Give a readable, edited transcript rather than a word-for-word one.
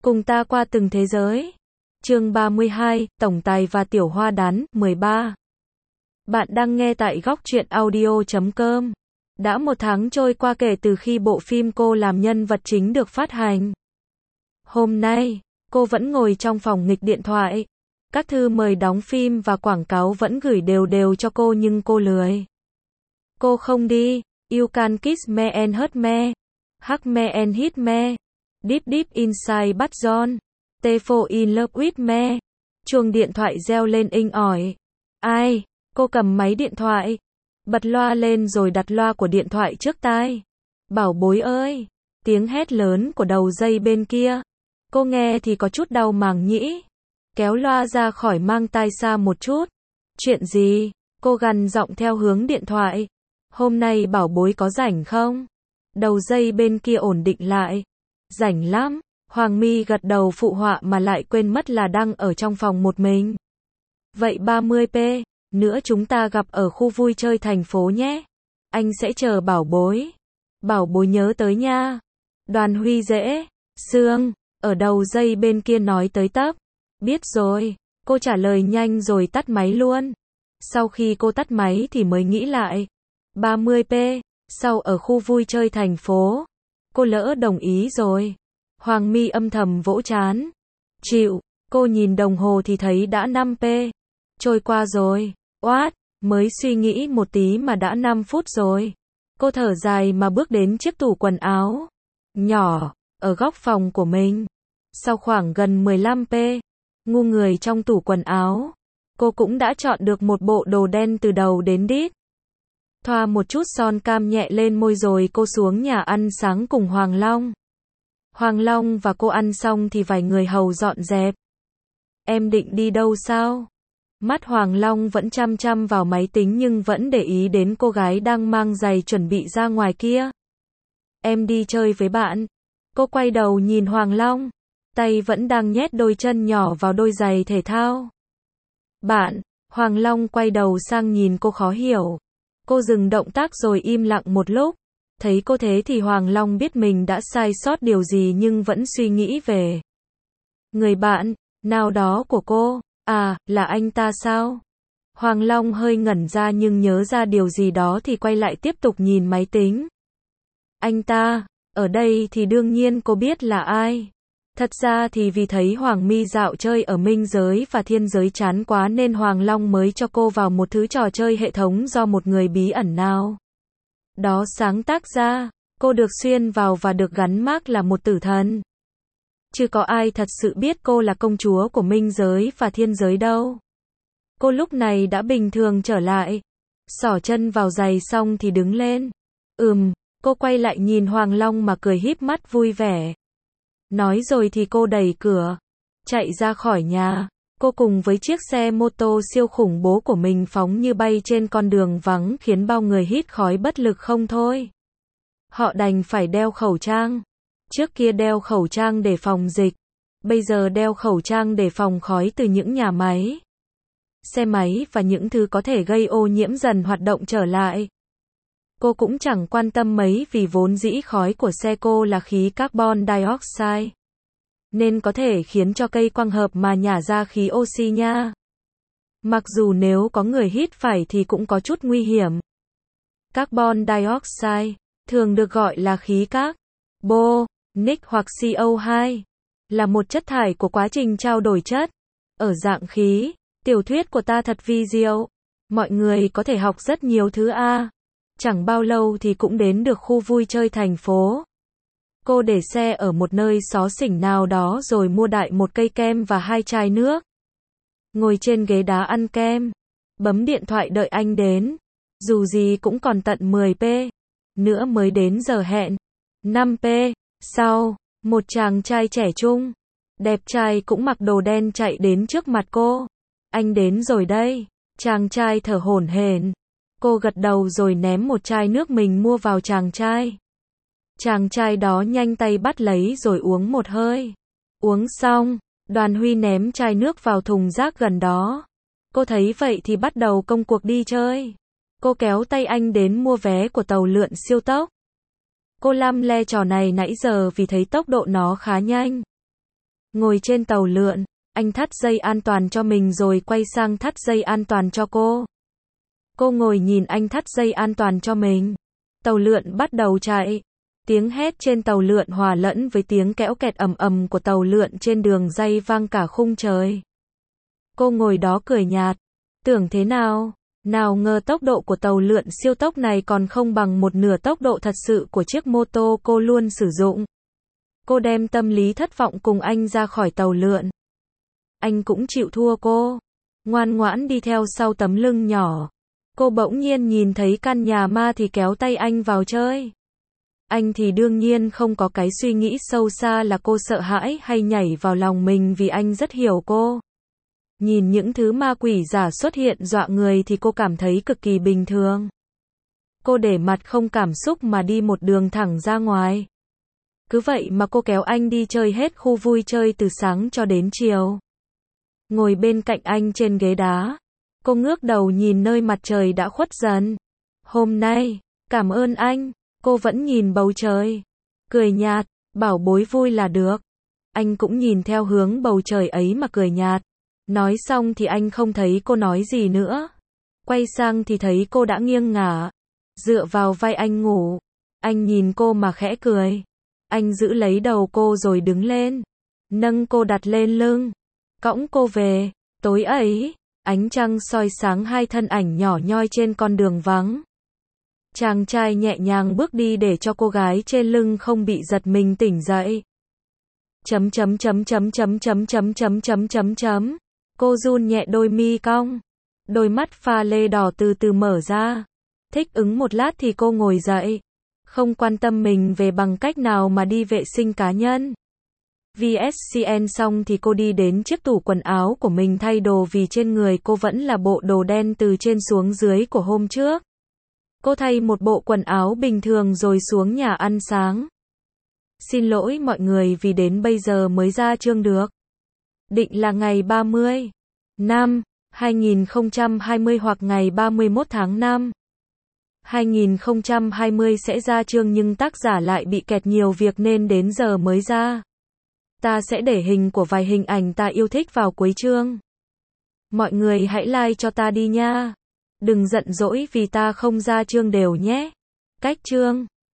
Cùng ta qua từng thế giới. Chương 32, Tổng tài và Tiểu Hoa Đán, 13. Bạn đang nghe tại góc truyện audio.com. Đã 1 tháng trôi qua kể từ khi bộ phim cô làm nhân vật chính được phát hành. Hôm nay, cô vẫn ngồi trong phòng nghịch điện thoại. Các thư mời đóng phim và quảng cáo vẫn gửi đều đều cho cô nhưng cô lười. Cô không đi. You can kiss me and hurt me. Hug me and hit me. Deep deep inside but John. They fall in love with me. Chuông điện thoại reo lên inh ỏi. Ai? Cô cầm máy điện thoại. Bật loa lên rồi đặt loa của điện thoại trước tai. Bảo bối ơi! Tiếng hét lớn của đầu dây bên kia. Cô nghe thì có chút đau màng nhĩ. Kéo loa ra khỏi mang tai xa một chút. Chuyện gì? Cô gằn giọng theo hướng điện thoại. Hôm nay bảo bối có rảnh không? Đầu dây bên kia ổn định lại. Rảnh lắm. Hoàng My gật đầu phụ họa mà lại quên mất là đang ở trong phòng một mình. Vậy 30p, nữa chúng ta gặp ở khu vui chơi thành phố nhé. Anh sẽ chờ bảo bối. Bảo bối nhớ tới nha. Đoàn Huy dễ. Sương, ở đầu dây bên kia nói tới tấp. Biết rồi. Cô trả lời nhanh rồi tắt máy luôn. Sau khi cô tắt máy thì mới nghĩ lại. 30p, sau ở khu vui chơi thành phố. Cô lỡ đồng ý rồi. Hoàng My âm thầm vỗ trán. Chịu, cô nhìn đồng hồ thì thấy đã 5p. Trôi qua rồi. Oát, mới suy nghĩ một tí mà đã 5 phút rồi. Cô thở dài mà bước đến chiếc tủ quần áo nhỏ, ở góc phòng của mình. Sau khoảng gần 15p, ngu người trong tủ quần áo, cô cũng đã chọn được một bộ đồ đen từ đầu đến đít. Thoa một chút son cam nhẹ lên môi rồi cô xuống nhà ăn sáng cùng Hoàng Long. Hoàng Long và cô ăn xong thì vài người hầu dọn dẹp. Em định đi đâu sao? Mắt Hoàng Long vẫn chăm chăm vào máy tính nhưng vẫn để ý đến cô gái đang mang giày chuẩn bị ra ngoài kia. Em đi chơi với bạn. Cô quay đầu nhìn Hoàng Long. Tay vẫn đang nhét đôi chân nhỏ vào đôi giày thể thao. Bạn, Hoàng Long quay đầu sang nhìn cô khó hiểu. Cô dừng động tác rồi im lặng một lúc. Thấy cô thế thì Hoàng Long biết mình đã sai sót điều gì nhưng vẫn suy nghĩ về người bạn nào đó của cô. À, là anh ta sao? Hoàng Long hơi ngẩn ra nhưng nhớ ra điều gì đó thì quay lại tiếp tục nhìn máy tính. Anh ta, ở đây thì đương nhiên cô biết là ai. Thật ra thì vì thấy Hoàng My dạo chơi ở minh giới và thiên giới chán quá nên Hoàng Long mới cho cô vào một thứ trò chơi hệ thống do một người bí ẩn nào đó sáng tác ra. Cô được xuyên vào và được gắn mác là một tử thần. Chứ có ai thật sự biết cô là công chúa của minh giới và thiên giới đâu. Cô lúc này đã bình thường trở lại. Xỏ chân vào giày xong thì đứng lên. Cô quay lại nhìn Hoàng Long mà cười híp mắt vui vẻ. Nói rồi thì cô đẩy cửa, chạy ra khỏi nhà. Cô cùng với chiếc xe mô tô siêu khủng bố của mình phóng như bay trên con đường vắng khiến bao người hít khói bất lực không thôi. Họ đành phải đeo khẩu trang. Trước kia đeo khẩu trang để phòng dịch. Bây giờ đeo khẩu trang để phòng khói từ những nhà máy, xe máy và những thứ có thể gây ô nhiễm dần hoạt động trở lại. Cô cũng chẳng quan tâm mấy vì vốn dĩ khói của xe cô là khí carbon dioxide. Nên có thể khiến cho cây quang hợp mà nhả ra khí oxy nha. Mặc dù nếu có người hít phải thì cũng có chút nguy hiểm. Carbon dioxide, thường được gọi là khí carbonic hoặc CO2, là một chất thải của quá trình trao đổi chất, ở dạng khí. Tiểu thuyết của ta thật vi diệu. Mọi người có thể học rất nhiều thứ a. Chẳng bao lâu thì cũng đến được khu vui chơi thành phố. Cô để xe ở một nơi xó xỉnh nào đó rồi mua đại một cây kem và 2 chai nước. Ngồi trên ghế đá ăn kem. Bấm điện thoại đợi anh đến. Dù gì cũng còn tận 10p nữa mới đến giờ hẹn. 5p sau, một chàng trai trẻ trung, đẹp trai cũng mặc đồ đen chạy đến trước mặt cô. Anh đến rồi đây. Chàng trai thở hổn hển. Cô gật đầu rồi ném một chai nước mình mua vào chàng trai. Chàng trai đó nhanh tay bắt lấy rồi uống một hơi. Uống xong, Đoàn Huy ném chai nước vào thùng rác gần đó. Cô thấy vậy thì bắt đầu công cuộc đi chơi. Cô kéo tay anh đến mua vé của tàu lượn siêu tốc. Cô lăm le trò này nãy giờ vì thấy tốc độ nó khá nhanh. Ngồi trên tàu lượn, anh thắt dây an toàn cho mình rồi quay sang thắt dây an toàn cho cô. Cô ngồi nhìn anh thắt dây an toàn cho mình. Tàu lượn bắt đầu chạy. Tiếng hét trên tàu lượn hòa lẫn với tiếng kéo kẹt ầm ầm của tàu lượn trên đường ray vang cả khung trời. Cô ngồi đó cười nhạt. Tưởng thế nào? Nào ngờ tốc độ của tàu lượn siêu tốc này còn không bằng một nửa tốc độ thật sự của chiếc mô tô cô luôn sử dụng. Cô đem tâm lý thất vọng cùng anh ra khỏi tàu lượn. Anh cũng chịu thua cô. Ngoan ngoãn đi theo sau tấm lưng nhỏ. Cô bỗng nhiên nhìn thấy căn nhà ma thì kéo tay anh vào chơi. Anh thì đương nhiên không có cái suy nghĩ sâu xa là cô sợ hãi hay nhảy vào lòng mình vì anh rất hiểu cô. Nhìn những thứ ma quỷ giả xuất hiện dọa người thì cô cảm thấy cực kỳ bình thường. Cô để mặt không cảm xúc mà đi một đường thẳng ra ngoài. Cứ vậy mà cô kéo anh đi chơi hết khu vui chơi từ sáng cho đến chiều. Ngồi bên cạnh anh trên ghế đá. Cô ngước đầu nhìn nơi mặt trời đã khuất dần. Hôm nay, cảm ơn anh. Cô vẫn nhìn bầu trời. Cười nhạt, bảo bối vui là được. Anh cũng nhìn theo hướng bầu trời ấy mà cười nhạt. Nói xong thì anh không thấy cô nói gì nữa. Quay sang thì thấy cô đã nghiêng ngả. Dựa vào vai anh ngủ. Anh nhìn cô mà khẽ cười. Anh giữ lấy đầu cô rồi đứng lên. Nâng cô đặt lên lưng. Cõng cô về. Tối ấy, ánh trăng soi sáng hai thân ảnh nhỏ nhoi trên con đường vắng. Chàng trai nhẹ nhàng bước đi để cho cô gái trên lưng không bị giật mình tỉnh dậy. Cô run nhẹ đôi mi cong. Đôi mắt pha lê đỏ từ từ mở ra. Thích ứng một lát thì cô ngồi dậy. Không quan tâm mình về bằng cách nào mà đi vệ sinh cá nhân. VSCN xong thì cô đi đến chiếc tủ quần áo của mình thay đồ vì trên người cô vẫn là bộ đồ đen từ trên xuống dưới của hôm trước. Cô thay một bộ quần áo bình thường rồi xuống nhà ăn sáng. Xin lỗi mọi người vì đến bây giờ mới ra chương được. Định là ngày 30 năm 2020 hoặc ngày 31 tháng 5 2020 sẽ ra chương nhưng tác giả lại bị kẹt nhiều việc nên đến giờ mới ra. Ta sẽ để hình của vài hình ảnh ta yêu thích vào cuối chương. Mọi người hãy like cho ta đi nha. Đừng giận dỗi vì ta không ra chương đều nhé. Cách chương